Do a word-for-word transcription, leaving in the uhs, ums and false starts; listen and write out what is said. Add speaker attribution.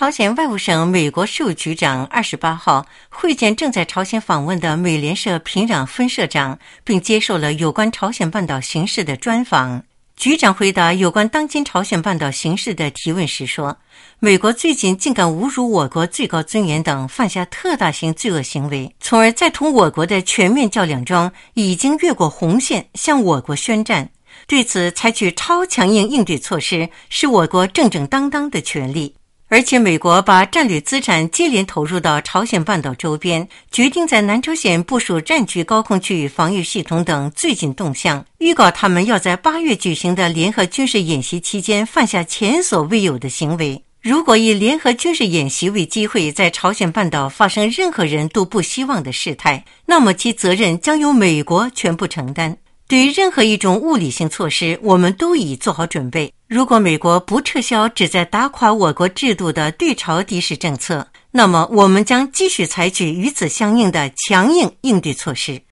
Speaker 1: 朝鲜外务省美国事务局长二十八号会见正在朝鲜访问的美联社平壤分社长，并接受了有关朝鲜半岛形势的专访。局长回答有关当今朝鲜半岛形势的提问时说，美国最近竟敢侮辱我国最高尊严等，犯下特大型罪恶行为，从而在同我国的全面较量中已经越过红线，向我国宣战。对此采取超强硬应对措施是我国正正当当的权利。而且美国把战略资产接连投入到朝鲜半岛周边，决定在南朝鲜部署战区高空区域防御系统等最近动向，预告他们要在八月举行的联合军事演习期间犯下前所未有的行为。如果以联合军事演习为机会在朝鲜半岛发生任何人都不希望的事态，那么其责任将由美国全部承担。对于任何一种物理性措施，我们都已做好准备。如果美国不撤销旨在打垮我国制度的对朝敌视政策，那么我们将继续采取与此相应的强硬应对措施。